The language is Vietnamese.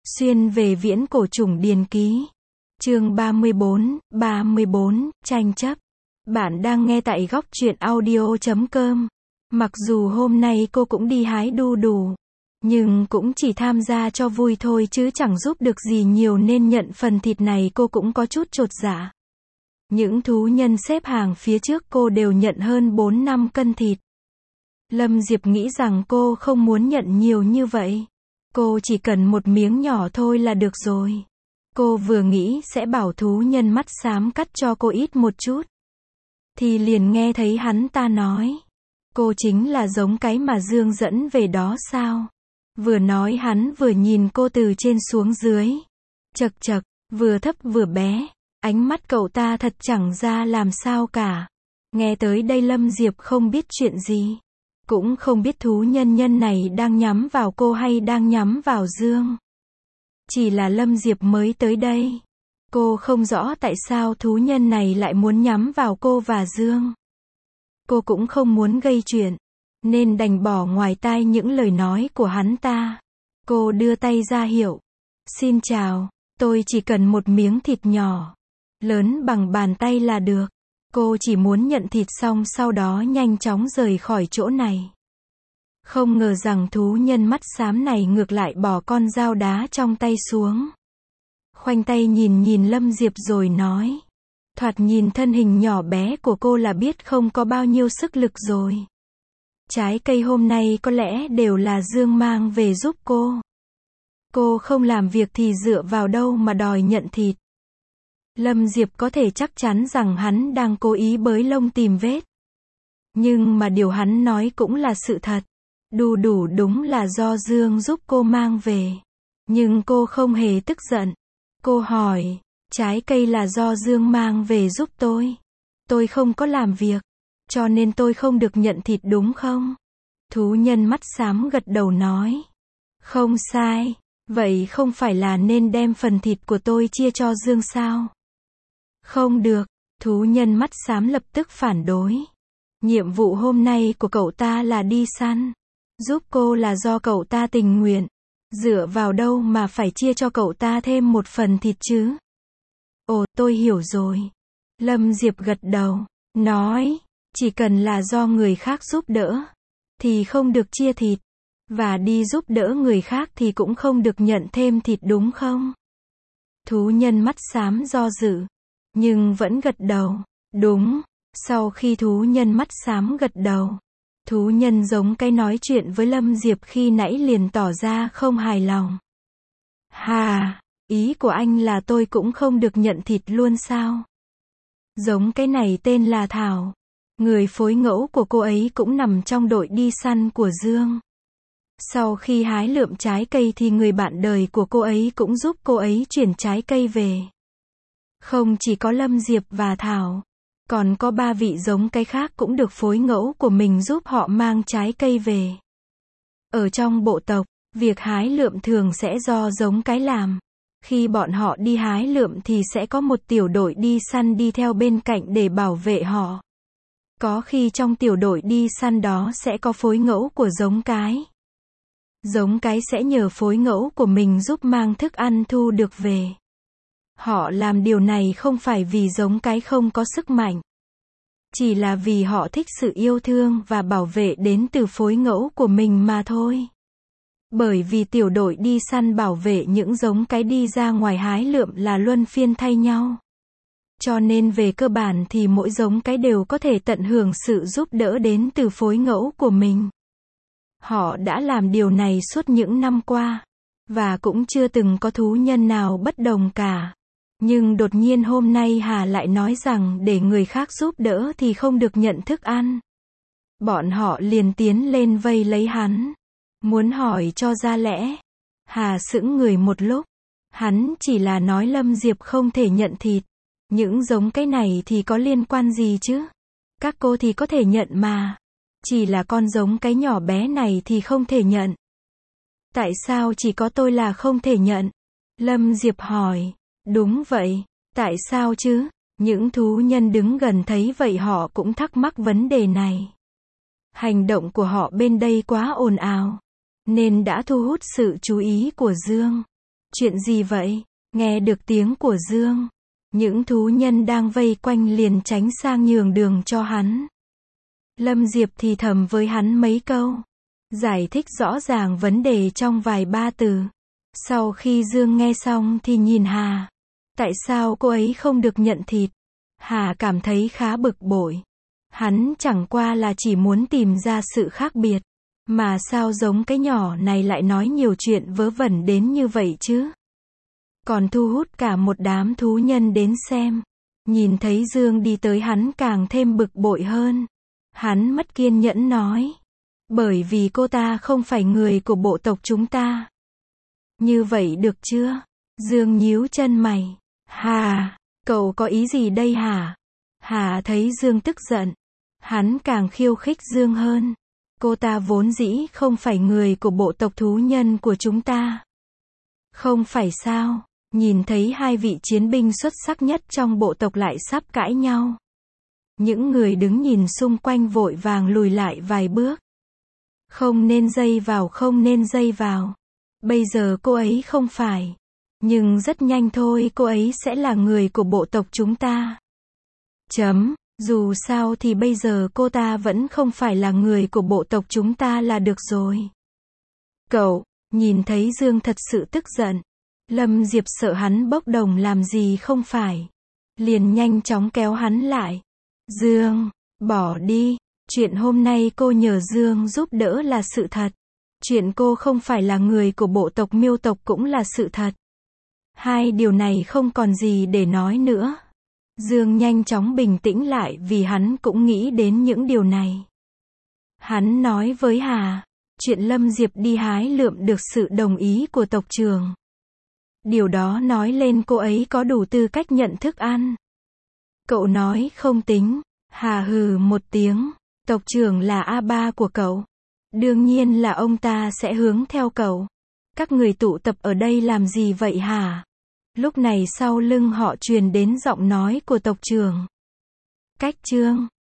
Xuyên về viễn cổ chủng điền ký. Chương 34, tranh chấp. Bạn đang nghe tại góc truyện audio.com. Mặc dù hôm nay cô cũng đi hái đu đủ, nhưng cũng chỉ tham gia cho vui thôi chứ chẳng giúp được gì nhiều nên nhận phần thịt này cô cũng có chút chột dạ. Những thú nhân xếp hàng phía trước cô đều nhận hơn 4-5 cân thịt. Lâm Diệp nghĩ rằng cô không muốn nhận nhiều như vậy. Cô chỉ cần một miếng nhỏ thôi là được rồi. Cô vừa nghĩ sẽ bảo thú nhân mắt xám cắt cho cô ít một chút, thì liền nghe thấy hắn ta nói: cô chính là giống cái mà Dương dẫn về đó sao? Vừa nói hắn vừa nhìn cô từ trên xuống dưới. Chậc chậc, vừa thấp vừa bé. Ánh mắt cậu ta thật chẳng ra làm sao cả. Nghe tới đây Lâm Diệp không biết chuyện gì. Cũng không biết thú nhân này đang nhắm vào cô hay đang nhắm vào Dương. Chỉ là Lâm Diệp mới tới đây. Cô không rõ tại sao thú nhân này lại muốn nhắm vào cô và Dương. Cô cũng không muốn gây chuyện, nên đành bỏ ngoài tai những lời nói của hắn ta. Cô đưa tay ra hiệu: xin chào, tôi chỉ cần một miếng thịt nhỏ, lớn bằng bàn tay là được. Cô chỉ muốn nhận thịt xong sau đó nhanh chóng rời khỏi chỗ này. Không ngờ rằng thú nhân mắt xám này ngược lại bỏ con dao đá trong tay xuống. Khoanh tay nhìn Lâm Diệp rồi nói: thoạt nhìn thân hình nhỏ bé của cô là biết không có bao nhiêu sức lực rồi. Trái cây hôm nay có lẽ đều là Dương mang về giúp cô. Cô không làm việc thì dựa vào đâu mà đòi nhận thịt. Lâm Diệp có thể chắc chắn rằng hắn đang cố ý bới lông tìm vết. Nhưng mà điều hắn nói cũng là sự thật. Đu đủ đúng là do Dương giúp cô mang về. Nhưng cô không hề tức giận. Cô hỏi: trái cây là do Dương mang về giúp tôi. Tôi không có làm việc, cho nên tôi không được nhận thịt đúng không? Thú nhân mắt xám gật đầu nói: không sai. Vậy không phải là nên đem phần thịt của tôi chia cho Dương sao? Không được. Thú nhân mắt xám lập tức phản đối. Nhiệm vụ hôm nay của cậu ta là đi săn. Giúp cô là do cậu ta tình nguyện. Dựa vào đâu mà phải chia cho cậu ta thêm một phần thịt chứ? Ồ, tôi hiểu rồi. Lâm Diệp gật đầu, nói: chỉ cần là do người khác giúp đỡ, thì không được chia thịt. Và đi giúp đỡ người khác thì cũng không được nhận thêm thịt đúng không? Thú nhân mắt xám do dự, nhưng vẫn gật đầu. Đúng. Sau khi thú nhân mắt xám gật đầu, thú nhân giống cái nói chuyện với Lâm Diệp khi nãy liền tỏ ra không hài lòng. Hà, ý của anh là tôi cũng không được nhận thịt luôn sao? Giống cái này tên là Thảo. Người phối ngẫu của cô ấy cũng nằm trong đội đi săn của Dương. Sau khi hái lượm trái cây thì người bạn đời của cô ấy cũng giúp cô ấy chuyển trái cây về. Không chỉ có Lâm Diệp và Thảo, còn có 3 vị giống cái khác cũng được phối ngẫu của mình giúp họ mang trái cây về. Ở trong bộ tộc, việc hái lượm thường sẽ do giống cái làm. Khi bọn họ đi hái lượm thì sẽ có một tiểu đội đi săn đi theo bên cạnh để bảo vệ họ. Có khi trong tiểu đội đi săn đó sẽ có phối ngẫu của giống cái. Giống cái sẽ nhờ phối ngẫu của mình giúp mang thức ăn thu được về. Họ làm điều này không phải vì giống cái không có sức mạnh, chỉ là vì họ thích sự yêu thương và bảo vệ đến từ phối ngẫu của mình mà thôi. Bởi vì tiểu đội đi săn bảo vệ những giống cái đi ra ngoài hái lượm là luân phiên thay nhau. Cho nên về cơ bản thì mỗi giống cái đều có thể tận hưởng sự giúp đỡ đến từ phối ngẫu của mình. Họ đã làm điều này suốt những năm qua, và cũng chưa từng có thú nhân nào bất đồng cả. Nhưng đột nhiên hôm nay Hà lại nói rằng để người khác giúp đỡ thì không được nhận thức ăn. Bọn họ liền tiến lên vây lấy hắn, muốn hỏi cho ra lẽ. Hà sững người một lúc. Hắn chỉ là nói Lâm Diệp không thể nhận thịt. Những giống cái này thì có liên quan gì chứ? Các cô thì có thể nhận mà. Chỉ là con giống cái nhỏ bé này thì không thể nhận. Tại sao chỉ có tôi là không thể nhận? Lâm Diệp hỏi. Đúng vậy. Tại sao chứ? Những thú nhân đứng gần thấy vậy họ cũng thắc mắc vấn đề này. Hành động của họ bên đây quá ồn ào, nên đã thu hút sự chú ý của Dương. Chuyện gì vậy? Nghe được tiếng của Dương. Những thú nhân đang vây quanh liền tránh sang nhường đường cho hắn. Lâm Diệp thì thầm với hắn mấy câu. Giải thích rõ ràng vấn đề trong vài ba từ. Sau khi Dương nghe xong thì nhìn Hà. Tại sao cô ấy không được nhận thịt? Hà cảm thấy khá bực bội. Hắn chẳng qua là chỉ muốn tìm ra sự khác biệt. Mà sao giống cái nhỏ này lại nói nhiều chuyện vớ vẩn đến như vậy chứ? Còn thu hút cả một đám thú nhân đến xem. Nhìn thấy Dương đi tới hắn càng thêm bực bội hơn. Hắn mất kiên nhẫn nói. Bởi vì cô ta không phải người của bộ tộc chúng ta. Như vậy được chưa? Dương nhíu chân mày. Hà, cậu có ý gì đây hả? Hà thấy Dương tức giận. Hắn càng khiêu khích Dương hơn. Cô ta vốn dĩ không phải người của bộ tộc thú nhân của chúng ta. Không phải sao? Nhìn thấy hai vị chiến binh xuất sắc nhất trong bộ tộc lại sắp cãi nhau. Những người đứng nhìn xung quanh vội vàng lùi lại vài bước. Không nên dây vào, không nên dây vào. Bây giờ cô ấy không phải. Nhưng rất nhanh thôi cô ấy sẽ là người của bộ tộc chúng ta. Dù sao thì bây giờ cô ta vẫn không phải là người của bộ tộc chúng ta là được rồi. Cậu, nhìn thấy Dương thật sự tức giận. Lâm Diệp sợ hắn bốc đồng làm gì không phải. Liền nhanh chóng kéo hắn lại. Dương, bỏ đi. Chuyện hôm nay cô nhờ Dương giúp đỡ là sự thật. Chuyện cô không phải là người của bộ tộc Miêu tộc cũng là sự thật. Hai điều này không còn gì để nói nữa. Dương nhanh chóng bình tĩnh lại vì hắn cũng nghĩ đến những điều này. Hắn nói với Hà, chuyện Lâm Diệp đi hái lượm được sự đồng ý của tộc trưởng. Điều đó nói lên cô ấy có đủ tư cách nhận thức ăn. Cậu nói không tính. Hà hừ một tiếng. Tộc trưởng là A3 của cậu. Đương nhiên là ông ta sẽ hướng theo cậu. Các người tụ tập ở đây làm gì vậy hả? Lúc này sau lưng họ truyền đến giọng nói của tộc trưởng. Cách chương